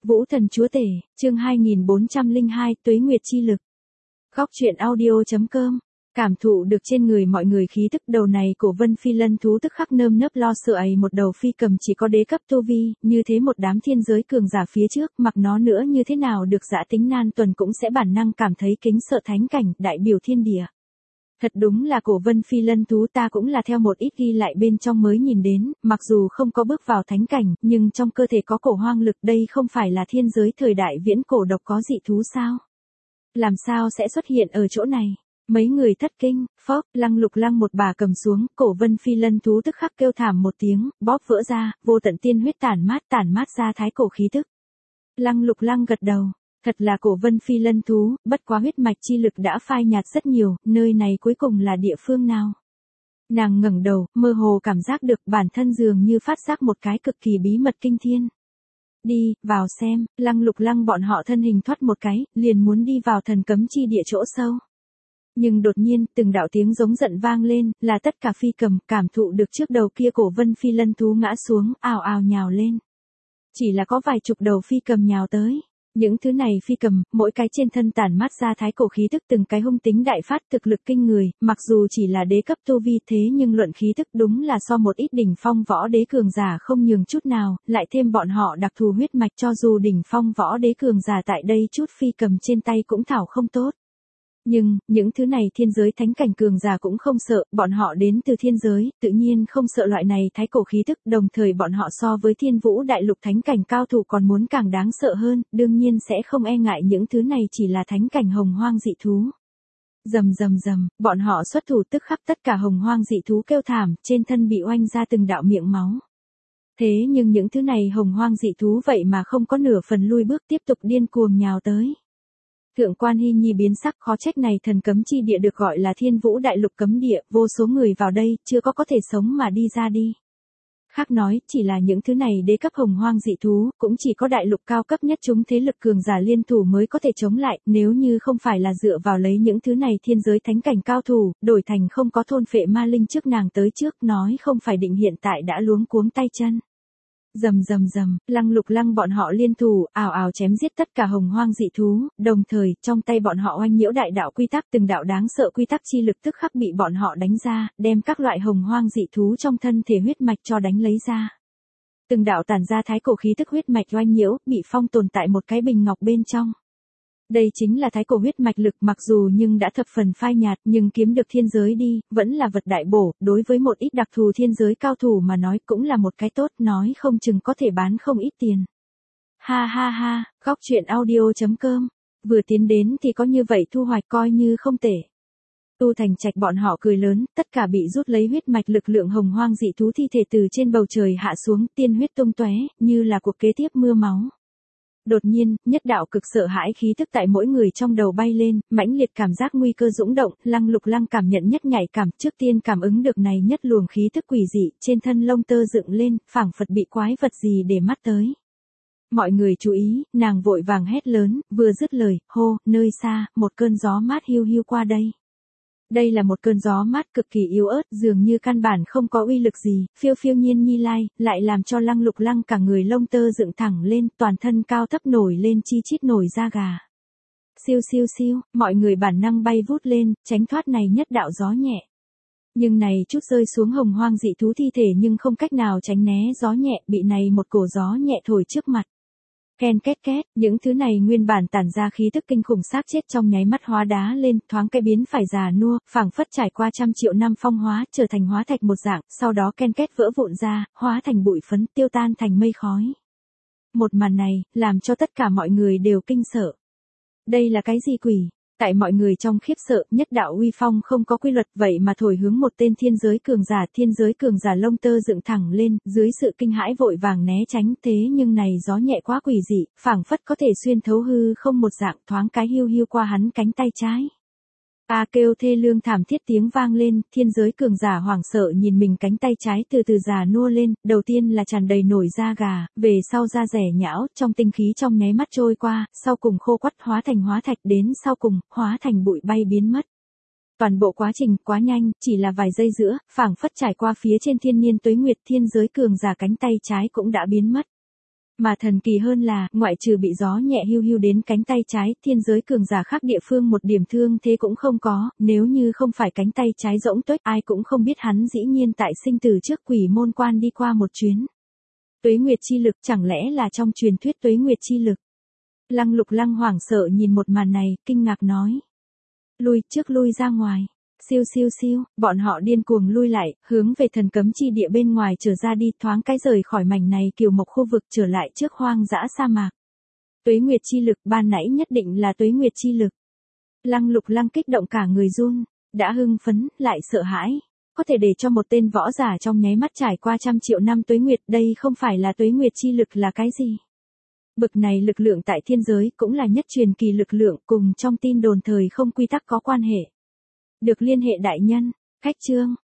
Vũ Thần Chúa Tể, chương 2402, Tuế Nguyệt Chi Lực. Góc truyện audio.com. Cảm thụ được trên người mọi người khí tức đầu này của Vân Phi Lân thú tức khắc nơm nớp lo sợ ấy, một đầu phi cầm chỉ có đế cấp tu vi, như thế một đám thiên giới cường giả phía trước, mặc nó nữa như thế nào được dã tính nan tuần cũng sẽ bản năng cảm thấy kính sợ thánh cảnh, đại biểu thiên địa. Thật đúng là cổ Vân Phi Lân thú, ta cũng là theo một ít ghi lại bên trong mới nhìn đến, mặc dù không có bước vào thánh cảnh, nhưng trong cơ thể có cổ hoang lực, đây không phải là thiên giới thời đại viễn cổ độc có dị thú sao? Làm sao sẽ xuất hiện ở chỗ này? Mấy người thất kinh, phốc, Lăng Lục Lăng một bà cầm xuống, cổ Vân Phi Lân thú tức khắc kêu thảm một tiếng, bóp vỡ ra, vô tận tiên huyết tản mát ra thái cổ khí tức. Lăng Lục Lăng gật đầu. Thật là cổ Vân Phi Lân thú, bất quá huyết mạch chi lực đã phai nhạt rất nhiều, nơi này cuối cùng là địa phương nào? Nàng ngẩng đầu, mơ hồ cảm giác được bản thân dường như phát giác một cái cực kỳ bí mật kinh thiên. Đi, vào xem, Lăng Lục Lăng bọn họ thân hình thoát một cái, liền muốn đi vào thần cấm chi địa chỗ sâu. Nhưng đột nhiên, từng đạo tiếng giống giận vang lên, là tất cả phi cầm, cảm thụ được trước đầu kia cổ Vân Phi Lân thú ngã xuống, ào ào nhào lên. Chỉ là có vài chục đầu phi cầm nhào tới. Những thứ này phi cầm, mỗi cái trên thân tản mát ra thái cổ khí tức, từng cái hung tính đại phát, thực lực kinh người, mặc dù chỉ là đế cấp tu vi thế nhưng luận khí tức đúng là so một ít đỉnh phong võ đế cường giả không nhường chút nào, lại thêm bọn họ đặc thù huyết mạch, cho dù đỉnh phong võ đế cường giả tại đây chút phi cầm trên tay cũng thảo không tốt. Nhưng, những thứ này thiên giới thánh cảnh cường giả cũng không sợ, bọn họ đến từ thiên giới, tự nhiên không sợ loại này thái cổ khí tức, đồng thời bọn họ so với thiên vũ đại lục thánh cảnh cao thủ còn muốn càng đáng sợ hơn, đương nhiên sẽ không e ngại những thứ này chỉ là thánh cảnh hồng hoang dị thú. Rầm rầm rầm, bọn họ xuất thủ tức khắc tất cả hồng hoang dị thú kêu thảm, trên thân bị oanh ra từng đạo miệng máu. Thế nhưng những thứ này hồng hoang dị thú vậy mà không có nửa phần lui bước, tiếp tục điên cuồng nhào tới. Thượng quan Hy Nhi biến sắc, khó trách này thần cấm chi địa được gọi là thiên vũ đại lục cấm địa, vô số người vào đây, chưa có thể sống mà đi ra đi. Khác nói, chỉ là những thứ này đế cấp hồng hoang dị thú, cũng chỉ có đại lục cao cấp nhất chúng thế lực cường giả liên thủ mới có thể chống lại, nếu như không phải là dựa vào lấy những thứ này thiên giới thánh cảnh cao thủ, đổi thành không có thôn phệ ma linh trước nàng tới trước, nói không phải định hiện tại đã luống cuống tay chân. Rầm rầm rầm, Lăng Lục Lăng bọn họ liên thủ, ào ào chém giết tất cả hồng hoang dị thú, đồng thời, trong tay bọn họ oanh nhiễu đại đạo quy tắc, từng đạo đáng sợ quy tắc chi lực tức khắc bị bọn họ đánh ra, đem các loại hồng hoang dị thú trong thân thể huyết mạch cho đánh lấy ra. Từng đạo tản ra thái cổ khí tức huyết mạch oanh nhiễu, bị phong tồn tại một cái bình ngọc bên trong. Đây chính là thái cổ huyết mạch lực, mặc dù nhưng đã thập phần phai nhạt, nhưng kiếm được thiên giới đi, vẫn là vật đại bổ, đối với một ít đặc thù thiên giới cao thủ mà nói cũng là một cái tốt, nói không chừng có thể bán không ít tiền. Ha ha ha, góc truyện audio.com, vừa tiến đến thì có như vậy thu hoạch coi như không tệ. Tu Thành Trạch bọn họ cười lớn, tất cả bị rút lấy huyết mạch lực lượng hồng hoang dị thú thi thể từ trên bầu trời hạ xuống, tiên huyết tung tóe, như là cuộc kế tiếp mưa máu. Đột nhiên, nhất đạo cực sợ hãi khí tức tại mỗi người trong đầu bay lên, mãnh liệt cảm giác nguy cơ dũng động, Lăng Lục Lăng cảm nhận nhất nhạy cảm, trước tiên cảm ứng được này nhất luồng khí tức quỷ dị, trên thân lông tơ dựng lên, phảng phật bị quái vật gì để mắt tới. Mọi người chú ý, nàng vội vàng hét lớn, vừa dứt lời, hô, nơi xa, một cơn gió mát hiu hiu qua đây. Đây là một cơn gió mát cực kỳ yếu ớt, dường như căn bản không có uy lực gì, phiêu phiêu nhiên nhi lai, lại làm cho Lăng Lục Lăng cả người lông tơ dựng thẳng lên, toàn thân cao thấp nổi lên chi chít nổi da gà. Siêu siêu siêu, mọi người bản năng bay vút lên, tránh thoát này nhất đạo gió nhẹ. Nhưng này chút rơi xuống hồng hoang dị thú thi thể nhưng không cách nào tránh né gió nhẹ, bị này một cổ gió nhẹ thổi trước mặt. Ken két két, những thứ này nguyên bản tản ra khí tức kinh khủng xác chết trong nháy mắt hóa đá lên, thoáng cái biến phải già nua, phảng phất trải qua trăm triệu năm phong hóa, trở thành hóa thạch một dạng, sau đó ken két vỡ vụn ra, hóa thành bụi phấn, tiêu tan thành mây khói. Một màn này, làm cho tất cả mọi người đều kinh sợ. Đây là cái gì quỷ? Tại mọi người trong khiếp sợ, nhất đạo uy phong không có quy luật vậy mà thổi hướng một tên thiên giới cường giả lông tơ dựng thẳng lên, dưới sự kinh hãi vội vàng né tránh, thế nhưng này gió nhẹ quá quỷ dị, phảng phất có thể xuyên thấu hư không một dạng, thoáng cái hiu hiu qua hắn cánh tay trái. A kêu thê lương thảm thiết tiếng vang lên, thiên giới cường giả hoảng sợ nhìn mình cánh tay trái từ từ già nua lên, đầu tiên là tràn đầy nổi da gà, về sau da rẻ nhão, trong tinh khí trong nháy mắt trôi qua, sau cùng khô quắt hóa thành hóa thạch, đến sau cùng, hóa thành bụi bay biến mất. Toàn bộ quá trình quá nhanh, chỉ là vài giây giữa, phảng phất trải qua phía trên thiên niên tuế nguyệt, thiên giới cường giả cánh tay trái cũng đã biến mất. Mà thần kỳ hơn là, ngoại trừ bị gió nhẹ hiu hiu đến cánh tay trái, thiên giới cường giả khác địa phương một điểm thương thế cũng không có, nếu như không phải cánh tay trái rỗng tuếch, ai cũng không biết hắn dĩ nhiên tại sinh tử trước quỷ môn quan đi qua một chuyến. Tuế nguyệt chi lực chẳng lẽ là trong truyền thuyết tuế nguyệt chi lực? Lăng Lục Lăng hoảng sợ nhìn một màn này, kinh ngạc nói. Lui ra ngoài. Siêu siêu siêu, bọn họ điên cuồng lui lại, hướng về thần cấm chi địa bên ngoài trở ra đi, thoáng cái rời khỏi mảnh này kiều mộc khu vực trở lại trước hoang dã sa mạc. Tuế nguyệt chi lực, ban nãy nhất định là tuế nguyệt chi lực. Lăng Lục Lăng kích động cả người run, đã hưng phấn, lại sợ hãi. Có thể để cho một tên võ giả trong nháy mắt trải qua trăm triệu năm tuế nguyệt, đây không phải là tuế nguyệt chi lực là cái gì? Bực này lực lượng tại thiên giới cũng là nhất truyền kỳ lực lượng, cùng trong tin đồn thời không quy tắc có quan hệ. Được liên hệ đại nhân, cách chương.